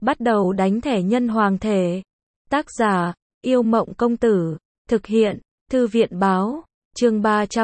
Bắt đầu đánh thẻ nhân hoàng thể. Tác giả, Yêu Mộng Công Tử. Thực hiện, Thư viện Báo. Chương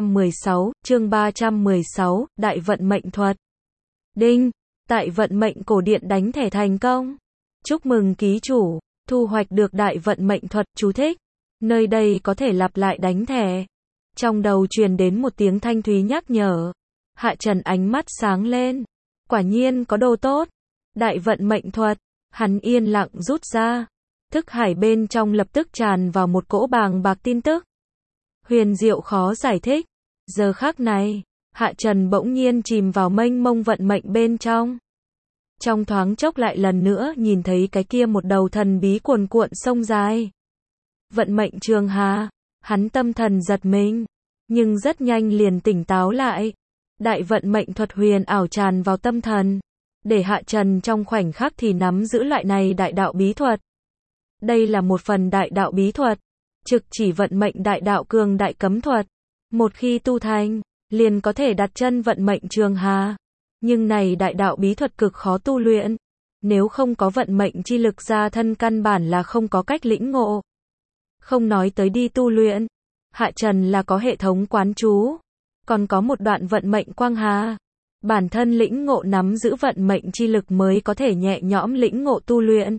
316, Đại vận mệnh thuật. Đinh, tại vận mệnh cổ điện đánh thẻ thành công. Chúc mừng ký chủ, thu hoạch được đại vận mệnh thuật. Chú thích. Nơi đây có thể lặp lại đánh thẻ. Trong đầu truyền đến một tiếng thanh thúy nhắc nhở. Hạ Trần ánh mắt sáng lên. Quả nhiên có đồ tốt. Đại vận mệnh thuật. Hắn yên lặng rút ra. Thức hải bên trong lập tức tràn vào một cỗ bàng bạc tin tức. Huyền diệu khó giải thích. Giờ khắc này, Hạ Trần bỗng nhiên chìm vào mênh mông vận mệnh bên trong. Trong thoáng chốc lại lần nữa nhìn thấy cái kia một đầu thần bí cuồn cuộn sông dài. Vận mệnh trường hà, hắn tâm thần giật mình, nhưng rất nhanh liền tỉnh táo lại. Đại vận mệnh thuật huyền ảo tràn vào tâm thần, để Hạ Trần trong khoảnh khắc thì nắm giữ loại này đại đạo bí thuật. Đây là một phần đại đạo bí thuật, trực chỉ vận mệnh đại đạo cường đại cấm thuật. Một khi tu thành, liền có thể đặt chân vận mệnh trường hà. Nhưng này đại đạo bí thuật cực khó tu luyện. Nếu không có vận mệnh chi lực ra thân căn bản là không có cách lĩnh ngộ. Không nói tới đi tu luyện. Hạ Trần là có hệ thống quán chú. Còn có một đoạn vận mệnh quang hà. Bản thân lĩnh ngộ nắm giữ vận mệnh chi lực mới có thể nhẹ nhõm lĩnh ngộ tu luyện.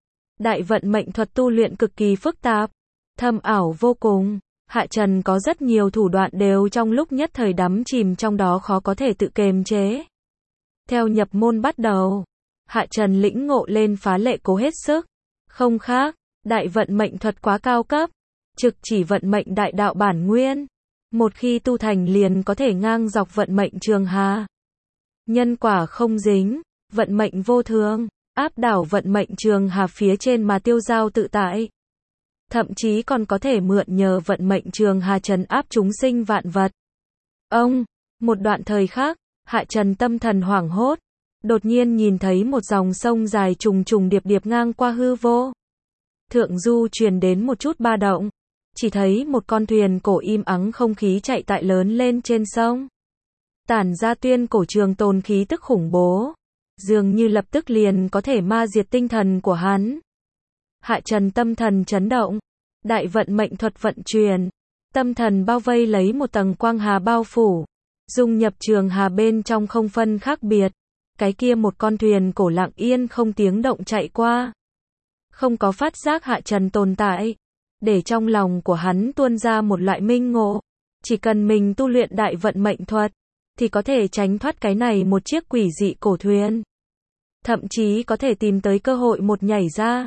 Đại vận mệnh thuật tu luyện cực kỳ phức tạp, thâm ảo vô cùng. Hạ Trần có rất nhiều thủ đoạn đều trong lúc nhất thời đắm chìm trong đó khó có thể tự kiềm chế. Theo nhập môn bắt đầu, Hạ Trần lĩnh ngộ lên phá lệ cố hết sức. Không khác, đại vận mệnh thuật quá cao cấp, trực chỉ vận mệnh đại đạo bản nguyên. Một khi tu thành liền có thể ngang dọc vận mệnh trường hà. Nhân quả không dính, vận mệnh vô thường, áp đảo vận mệnh trường hà phía trên mà tiêu giao tự tại. Thậm chí còn có thể mượn nhờ vận mệnh trường hà trấn áp chúng sinh vạn vật. Một đoạn thời khác, Hạ Trần tâm thần hoảng hốt, đột nhiên nhìn thấy một dòng sông dài trùng trùng điệp điệp ngang qua hư vô. Thượng du truyền đến một chút ba động, chỉ thấy một con thuyền cổ im ắng không khí chạy tại lớn lên trên sông. Tản ra tuyên cổ trường tồn khí tức khủng bố, dường như lập tức liền có thể ma diệt tinh thần của hắn. Hạ Trần tâm thần chấn động, đại vận mệnh thuật vận chuyển, tâm thần bao vây lấy một tầng quang hà bao phủ, dung nhập trường hà bên trong không phân khác biệt. Cái kia một con thuyền cổ lặng yên không tiếng động chạy qua, không có phát giác Hạ Trần tồn tại, để trong lòng của hắn tuôn ra một loại minh ngộ, chỉ cần mình tu luyện đại vận mệnh thuật, thì có thể tránh thoát cái này một chiếc quỷ dị cổ thuyền. Thậm chí có thể tìm tới cơ hội một nhảy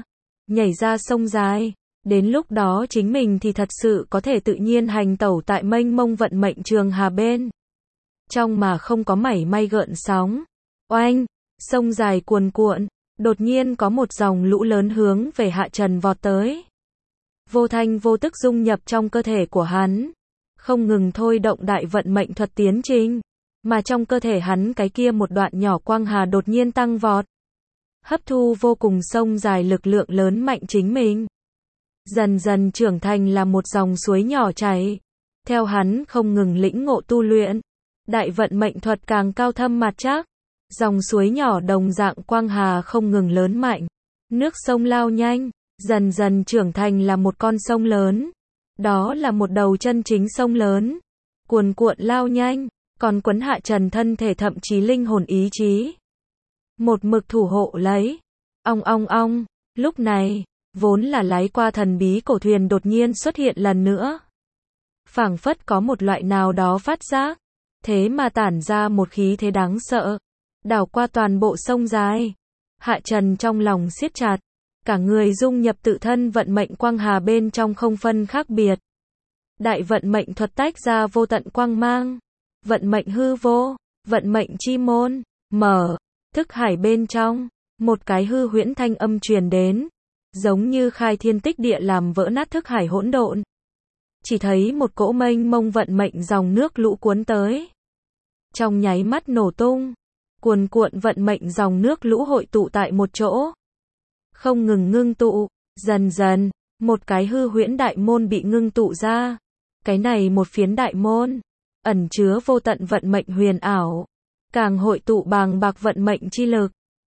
ra sông dài. Đến lúc đó chính mình thì thật sự có thể tự nhiên hành tẩu tại mênh mông vận mệnh trường hà bên trong mà không có mảy may gợn sóng. Oanh, sông dài cuồn cuộn, đột nhiên có một dòng lũ lớn hướng về Hạ Trần vọt tới. Vô thanh vô tức dung nhập trong cơ thể của hắn, không ngừng thôi động đại vận mệnh thuật tiến trình, mà trong cơ thể hắn cái kia một đoạn nhỏ quang hà đột nhiên tăng vọt, hấp thu vô cùng sông dài lực lượng lớn mạnh chính mình. Dần dần trưởng thành là một dòng suối nhỏ chảy. Theo hắn không ngừng lĩnh ngộ tu luyện, đại vận mệnh thuật càng cao thâm mặt chắc. Dòng suối nhỏ đồng dạng quang hà không ngừng lớn mạnh. Nước sông lao nhanh, dần dần trưởng thành là một con sông lớn. Đó là một đầu chân chính sông lớn, cuồn cuộn lao nhanh, còn quấn Hạ Trần thân thể thậm chí linh hồn ý chí. Một mực thủ hộ lấy. Ong. Lúc này, vốn là lái qua thần bí cổ thuyền đột nhiên xuất hiện lần nữa. Phảng phất có một loại nào đó phát giác, thế mà tản ra một khí thế đáng sợ, đảo qua toàn bộ sông dài. Hạ Trần trong lòng siết chặt, cả người dung nhập tự thân vận mệnh quang hà bên trong không phân khác biệt. Đại vận mệnh thuật tách ra vô tận quang mang, vận mệnh hư vô, vận mệnh chi môn, mở, thức hải bên trong, một cái hư huyễn thanh âm truyền đến. Giống như khai thiên tích địa làm vỡ nát thức hải hỗn độn. Chỉ thấy một cỗ mênh mông vận mệnh dòng nước lũ cuốn tới. Trong nháy mắt nổ tung, cuồn cuộn vận mệnh dòng nước lũ hội tụ tại một chỗ. Không ngừng ngưng tụ, dần dần, một cái hư huyễn đại môn bị ngưng tụ ra. Cái này một phiến đại môn, ẩn chứa vô tận vận mệnh huyền ảo, càng hội tụ bàng bạc vận mệnh chi lực.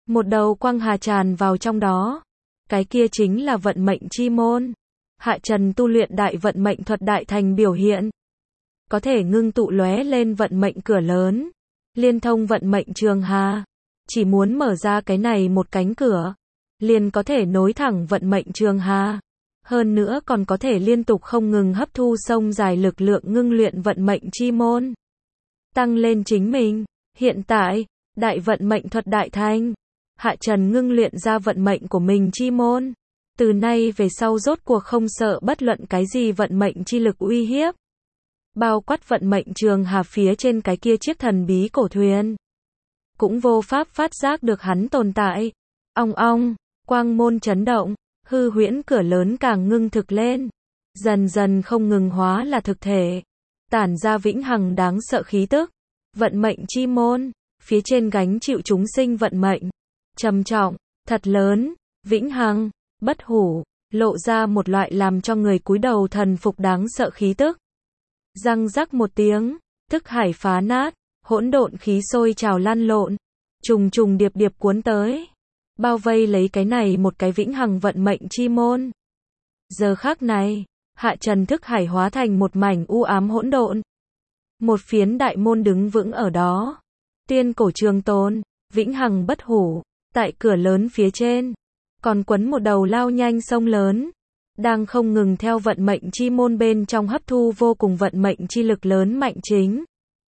Một đầu quang hà tràn vào trong đó. Cái kia chính là vận mệnh chi môn. Hạ Trần tu luyện đại vận mệnh thuật đại thành biểu hiện. Có thể ngưng tụ lóe lên vận mệnh cửa lớn. Liên thông vận mệnh trường hà. Chỉ muốn mở ra cái này một cánh cửa. Liền có thể nối thẳng vận mệnh trường hà. Hơn nữa còn có thể liên tục không ngừng hấp thu sông dài lực lượng ngưng luyện vận mệnh chi môn. Tăng lên chính mình. Hiện tại, đại vận mệnh thuật đại thành. Hạ Trần ngưng luyện ra vận mệnh của mình chi môn. Từ nay về sau rốt cuộc không sợ bất luận cái gì vận mệnh chi lực uy hiếp. Bao quát vận mệnh trường hà phía trên cái kia chiếc thần bí cổ thuyền. Cũng vô pháp phát giác được hắn tồn tại. Ong ong, quang môn chấn động, hư huyễn cửa lớn càng ngưng thực lên. Dần dần không ngừng hóa là thực thể. Tản ra vĩnh hằng đáng sợ khí tức. Vận mệnh chi môn, phía trên gánh chịu chúng sinh vận mệnh. Trầm trọng, thật lớn, vĩnh hằng, bất hủ, lộ ra một loại làm cho người cúi đầu thần phục đáng sợ khí tức. Răng rắc một tiếng, thức hải phá nát, hỗn độn khí sôi trào lăn lộn, trùng trùng điệp điệp cuốn tới, bao vây lấy cái này một cái vĩnh hằng vận mệnh chi môn. Giờ khắc này, Hạ Trần thức hải hóa thành một mảnh u ám hỗn độn. Một phiến đại môn đứng vững ở đó. Tuyên cổ trường tồn, vĩnh hằng bất hủ, tại cửa lớn phía trên, còn quấn một đầu lao nhanh sông lớn, đang không ngừng theo vận mệnh chi môn bên trong hấp thu vô cùng vận mệnh chi lực lớn mạnh chính.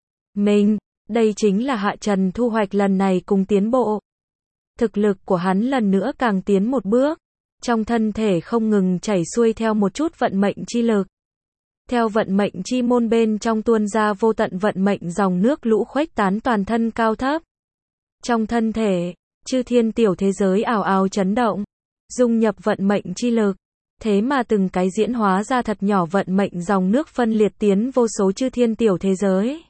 Đây chính là Hạ Trần thu hoạch lần này cùng tiến bộ. Thực lực của hắn lần nữa càng tiến một bước, trong thân thể không ngừng chảy xuôi theo một chút vận mệnh chi lực. Theo vận mệnh chi môn bên trong tuôn ra vô tận vận mệnh dòng nước lũ khuếch tán toàn thân cao thấp. Trong thân thể, chư thiên tiểu thế giới ào ào chấn động, dung nhập vận mệnh chi lực. Thế mà từng cái diễn hóa ra thật nhỏ vận mệnh dòng nước phân liệt tiến vô số chư thiên tiểu thế giới.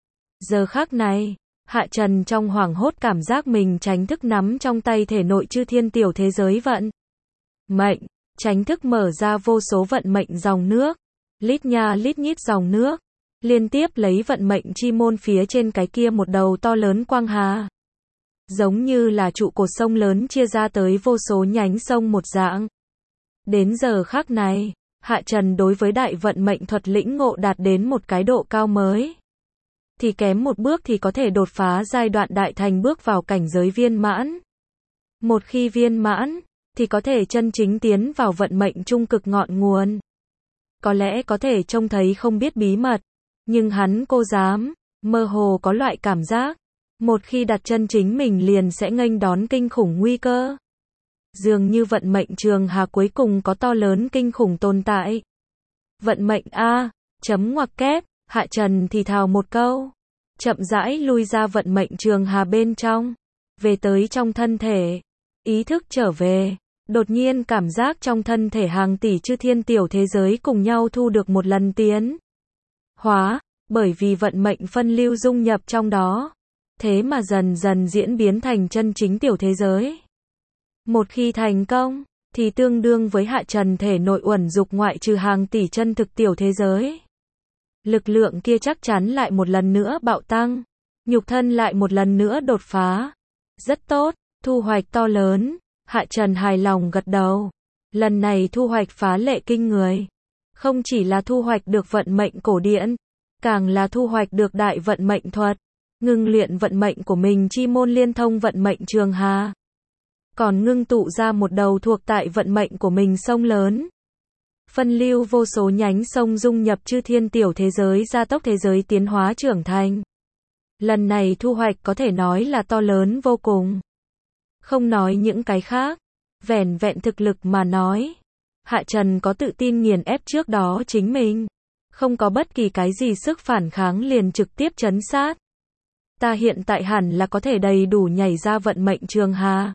Giờ khắc này, Hạ Trần trong hoảng hốt cảm giác mình tránh thức nắm trong tay thể nội chư thiên tiểu thế giới vận mệnh, tránh thức mở ra vô số vận mệnh dòng nước, lít nha lít nhít dòng nước, liên tiếp lấy vận mệnh chi môn phía trên cái kia một đầu to lớn quang hà. Giống như là trụ cột sông lớn chia ra tới vô số nhánh sông một dạng. Đến giờ khắc này, Hạ Trần đối với đại vận mệnh thuật lĩnh ngộ đạt đến một cái độ cao mới. Thì kém một bước thì có thể đột phá giai đoạn đại thành bước vào cảnh giới viên mãn. Một khi viên mãn, thì có thể chân chính tiến vào vận mệnh trung cực ngọn nguồn. Có lẽ có thể trông thấy không biết bí mật, nhưng hắn cô dám, mơ hồ có loại cảm giác. Một khi đặt chân chính mình liền sẽ nghênh đón kinh khủng nguy cơ. Dường như vận mệnh trường hà cuối cùng có to lớn kinh khủng tồn tại. Vận mệnh A, chấm ngoặc kép, Hạ Trần thì thào một câu. Chậm rãi lui ra vận mệnh trường hà bên trong. Về tới trong thân thể. Ý thức trở về. Đột nhiên cảm giác trong thân thể hàng tỷ chư thiên tiểu thế giới cùng nhau thu được một lần tiến hóa. Bởi vì vận mệnh phân lưu dung nhập trong đó. Thế mà dần dần diễn biến thành chân chính tiểu thế giới. Một khi thành công, thì tương đương với Hạ Trần thể nội uẩn dục ngoại trừ hàng tỷ chân thực tiểu thế giới. Lực lượng kia chắc chắn lại một lần nữa bạo tăng. Nhục thân lại một lần nữa đột phá. Rất tốt, thu hoạch to lớn. Hạ Trần hài lòng gật đầu. Lần này thu hoạch phá lệ kinh người. Không chỉ là thu hoạch được vận mệnh cổ điển, càng là thu hoạch được đại vận mệnh thuật. Ngưng luyện vận mệnh của mình chi môn liên thông vận mệnh trường hà. Còn ngưng tụ ra một đầu thuộc tại vận mệnh của mình sông lớn. Phân lưu vô số nhánh sông dung nhập chư thiên tiểu thế giới gia tốc thế giới tiến hóa trưởng thành. Lần này thu hoạch có thể nói là to lớn vô cùng. Không nói những cái khác, vẻn vẹn thực lực mà nói. Hạ Trần có tự tin nghiền ép trước đó chính mình. Không có bất kỳ cái gì sức phản kháng liền trực tiếp trấn sát. Ta hiện tại hẳn là có thể đầy đủ nhảy ra vận mệnh trường hà.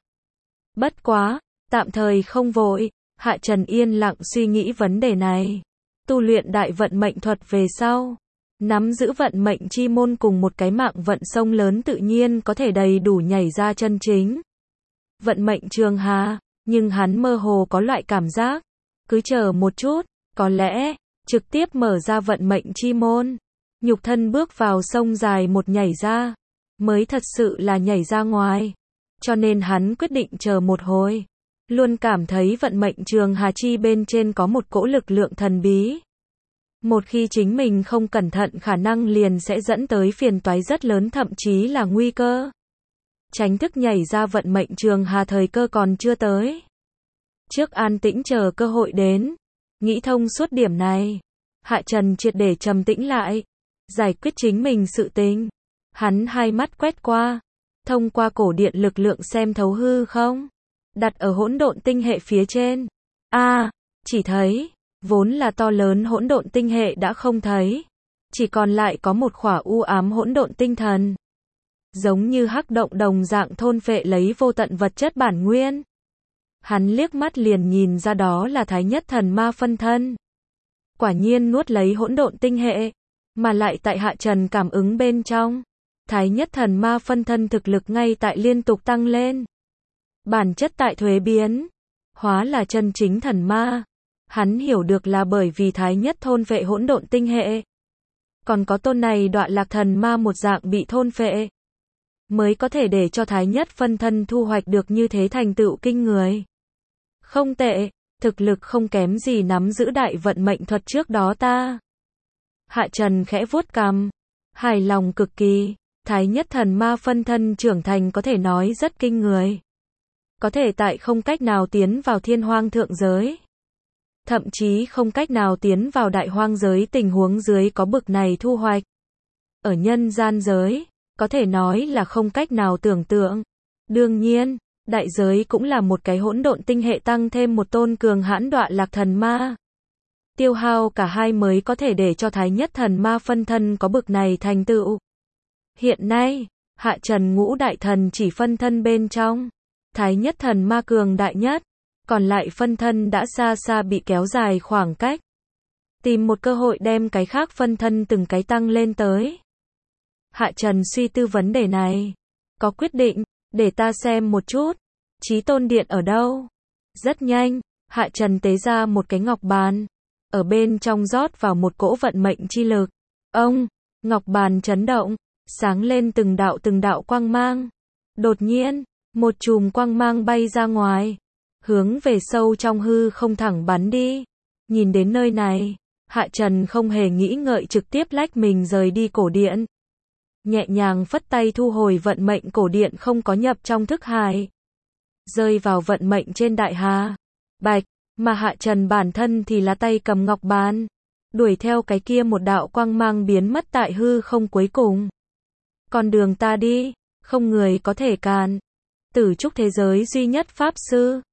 Bất quá, tạm thời không vội, Hạ Trần yên lặng suy nghĩ vấn đề này. Tu luyện đại vận mệnh thuật về sau, nắm giữ vận mệnh chi môn cùng một cái mạng vận sông lớn tự nhiên có thể đầy đủ nhảy ra chân chính vận mệnh trường hà, nhưng hắn mơ hồ có loại cảm giác, cứ chờ một chút, có lẽ trực tiếp mở ra vận mệnh chi môn, nhục thân bước vào sông dài một nhảy ra, mới thật sự là nhảy ra ngoài. cho nên hắn quyết định chờ một hồi. Luôn cảm thấy vận mệnh trường Hà Chi bên trên có một cỗ lực lượng thần bí. Một khi chính mình không cẩn thận khả năng liền sẽ dẫn tới phiền toái rất lớn, thậm chí là nguy cơ. Tránh thức nhảy ra vận mệnh trường Hà, thời cơ còn chưa tới. Trước an tĩnh chờ cơ hội đến. Nghĩ thông suốt điểm này, Hạ Trần triệt để trầm tĩnh lại, giải quyết chính mình sự tình. Hắn hai mắt quét qua, thông qua cổ điện lực lượng xem thấu hư không, đặt ở hỗn độn tinh hệ phía trên. Chỉ thấy, vốn là to lớn hỗn độn tinh hệ đã không thấy, chỉ còn lại có một khỏa u ám hỗn độn tinh thần. Giống như hắc động đồng dạng thôn phệ lấy vô tận vật chất bản nguyên. Hắn liếc mắt liền nhìn ra đó là Thái Nhất Thần Ma phân thân. Quả nhiên nuốt lấy hỗn độn tinh hệ, mà lại tại Hạ Trần cảm ứng bên trong, Thái Nhất Thần Ma phân thân thực lực ngay tại liên tục tăng lên. Bản chất tại thuế biến, hóa là chân chính thần ma. Hắn hiểu được là bởi vì Thái Nhất thôn phệ hỗn độn tinh hệ. Còn có tôn này Đọa Lạc Thần Ma một dạng bị thôn phệ, mới có thể để cho Thái Nhất phân thân thu hoạch được như thế thành tựu kinh người. Không tệ, thực lực không kém gì nắm giữ đại vận mệnh thuật trước đó ta. Hạ Trần khẽ vuốt cằm, hài lòng cực kỳ. Thái Nhất Thần Ma phân thân trưởng thành có thể nói rất kinh người. Có thể tại không cách nào tiến vào thiên hoang thượng giới, thậm chí không cách nào tiến vào đại hoang giới tình huống dưới có bực này thu hoạch. Ở nhân gian giới, có thể nói là không cách nào tưởng tượng. Đương nhiên, đại giới cũng là một cái hỗn độn tinh hệ tăng thêm một tôn cường hãn Đọa Lạc Thần Ma. Tiêu hao cả hai mới có thể để cho Thái Nhất Thần Ma phân thân có bực này thành tựu. Hiện nay, Hạ Trần ngũ đại thần chỉ phân thân bên trong, Thái Nhất Thần Ma cường đại nhất, còn lại phân thân đã xa xa bị kéo dài khoảng cách. Tìm một cơ hội đem cái khác phân thân từng cái tăng lên tới. Hạ Trần suy tư vấn đề này, có quyết định, để ta xem một chút, Chí Tôn Điện ở đâu? Rất nhanh, Hạ Trần tế ra một cái ngọc bàn, ở bên trong rót vào một cỗ vận mệnh chi lực. Ngọc bàn chấn động, sáng lên từng đạo quang mang. Đột nhiên, một chùm quang mang bay ra ngoài, hướng về sâu trong hư không thẳng bắn đi. Nhìn đến nơi này, Hạ Trần không hề nghĩ ngợi trực tiếp lách mình rời đi cổ điện. Nhẹ nhàng phất tay thu hồi vận mệnh cổ điện không có nhập trong thức hải. Rơi vào vận mệnh trên đại hà. Bạch, mà Hạ Trần bản thân thì là tay cầm ngọc bàn, đuổi theo cái kia một đạo quang mang biến mất tại hư không cuối cùng. Con đường ta đi, không người có thể cản. Tử trúc thế giới duy nhất pháp sư,